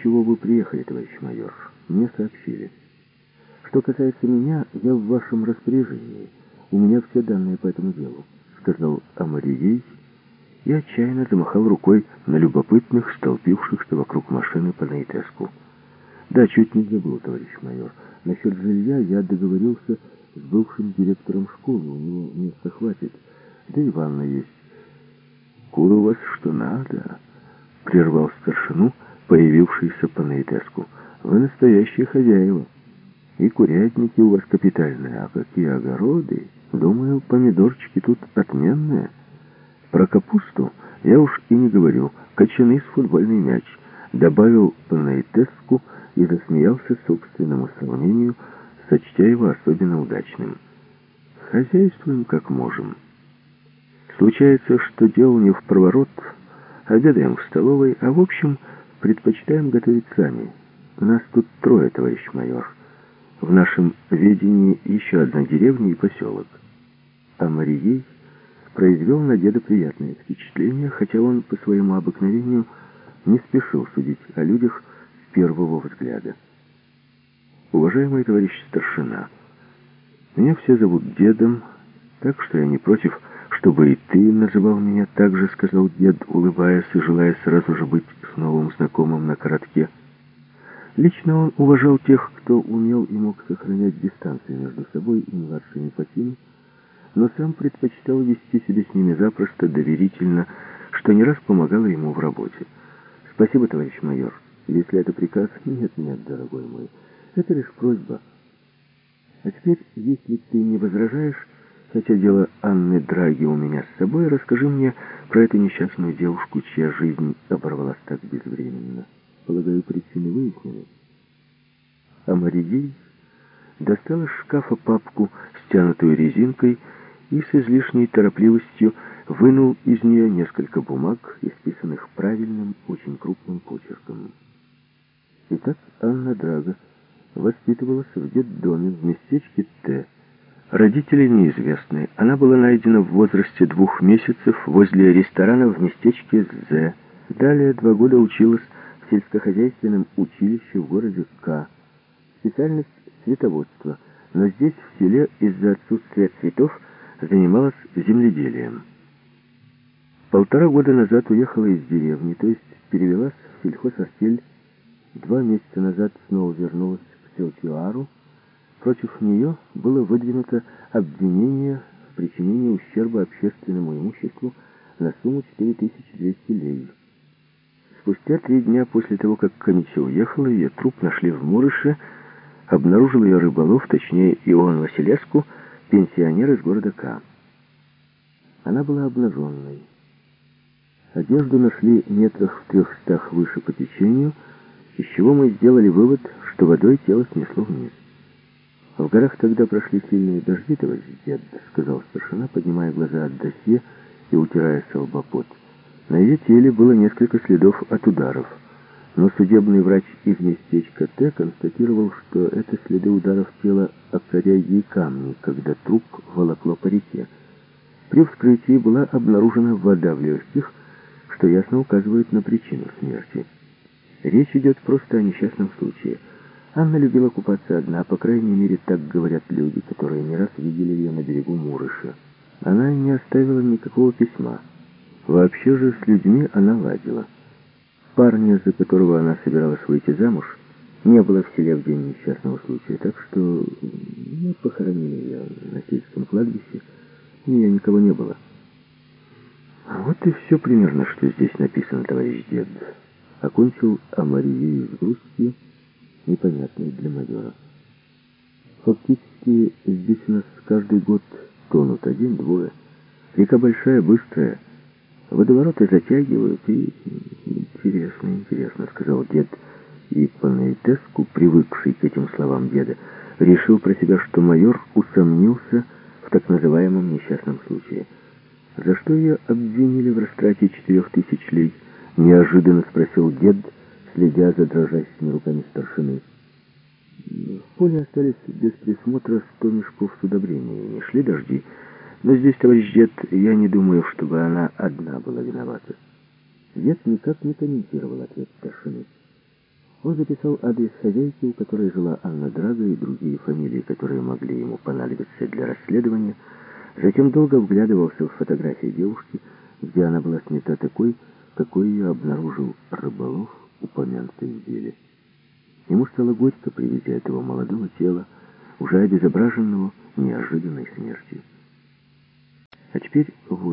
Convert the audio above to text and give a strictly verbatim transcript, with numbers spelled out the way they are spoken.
чего вы приехали, товарищ майор, мне сообщили. Что касается меня, я в вашем распоряжении. У меня все данные по этому делу, сказал Амарией и отчаянно замахал рукой на любопытных, столпившихся вокруг машины по Нейтеску. Да, чуть не забыл, товарищ майор. Насчет жилья я договорился с бывшим директором школы. У него места хватит. Да и ванна есть. Кур у вас что надо, прервал старшину, появившийся по Нейтеску. Вы настоящие хозяева. И курятники у вас капитальные. А какие огороды? Думаю, помидорчики тут отменные. Про капусту я уж и не говорю. Кочаны с футбольный мяч. Добавил по Нейтеску и засмеялся собственному сравнению, сочтя его особенно удачным. Хозяйствуем как можем. Случается, что дел не в проворот, обедаем в столовой, а в общем предпочитаем готовить сами. Нас тут трое, товарищ майор. В нашем ведении еще одна деревня и поселок. А Марией произвел на деда приятное впечатление, хотя он по своему обыкновению не спешил судить о людях с первого взгляда. Уважаемый товарищ старшина, меня все зовут дедом, так что я не против, чтобы и ты называл меня так же, сказал дед, улыбаясь и желая сразу же быть с новым знакомым на коротке. Лично он уважал тех, кто умел и мог сохранять дистанцию между собой и младшими по силе, но сам предпочитал вести себя с ними запросто, доверительно, что не раз помогало ему в работе. Спасибо, товарищ майор. Если это приказ, нет, нет, дорогой мой, это лишь просьба. А теперь, если ты не возражаешь, хотя дело Анны Драги у меня с собой, расскажи мне про эту несчастную девушку, чья жизнь оборвалась так безвременно. Полагаю, причины выяснены. А Марией достал из шкафа папку, стянутую резинкой, и с излишней торопливостью вынул из нее несколько бумаг, исписанных правильным, очень крупным почерком. Итак, Анна Драга воспитывалась в детдоме в местечке Т. Родители неизвестны. Она была найдена в возрасте двух месяцев возле ресторана в местечке З. Далее два года училась в сельскохозяйственном училище в городе К. Специальность цветоводство, но здесь, в селе, из-за отсутствия цветов, занималась земледелием. Полтора года назад уехала из деревни, то есть перевелась в сельхозартель. Два месяца назад снова вернулась в Селтюару. Против нее было выдвинуто обвинение в причинении ущерба общественному имуществу на сумму четыре тысячи двести лей. Спустя три дня после того, как комиссия уехала, ее труп нашли в Мурыше. Обнаружил ее рыболов, точнее Иоанн Василеску, пенсионер из города К. Она была обнаженной. Одежду нашли метрах в трехстах выше по течению, из чего мы сделали вывод, что водой тело снесло вниз. «В горах тогда прошли сильные дожди, товарищ дед», — сказал старшина, поднимая глаза от досье и утирая со лба пот. На ее теле было несколько следов от ударов, но судебный врач из местечка Т констатировал, что это следы ударов тела об коряги и камни, когда труп волокло по реке. При вскрытии была обнаружена вода в легких, что ясно указывает на причину смерти. Речь идет просто о несчастном случае. Анна любила купаться одна, по крайней мере, так говорят люди, которые не раз видели ее на берегу Мурыша. Она не оставила никакого письма. Вообще же с людьми она ладила. Парня, за которого она собиралась выйти замуж, не было в селе в день несчастного случая, так что мы похоронили ее на сельском кладбище, у нее никого не было. Вот и все примерно, что здесь написано, товарищ дед. Окончил Амарией с грустью, непонятной для майора. Фактически здесь у нас каждый год тонут один-двое. Река большая, быстрая. Водовороты затягивают, и... Интересно, интересно, сказал дед. И по Нейтеску, привыкший к этим словам деда, решил про себя, что майор усомнился в так называемом несчастном случае. За что ее обвинили в растрате четырех тысяч лей? Неожиданно спросил дед, следя за дрожащими руками старшины. В поле остались без присмотра сто мешков с удобрениями. Шли дожди. Но здесь, товарищ дед, я не думаю, чтобы она одна была виновата. Дед никак не комментировал ответ старшины. Он записал адрес хозяйки, у которой жила Анна Драга, и другие фамилии, которые могли ему понадобиться для расследования. Затем долго вглядывался в фотографии девушки, где она была снята такой, какой ее обнаружил рыболов, упомянутый в деле. Ему стало горько при виде этого молодого тела, уже обезображенного неожиданной смертью. А теперь вот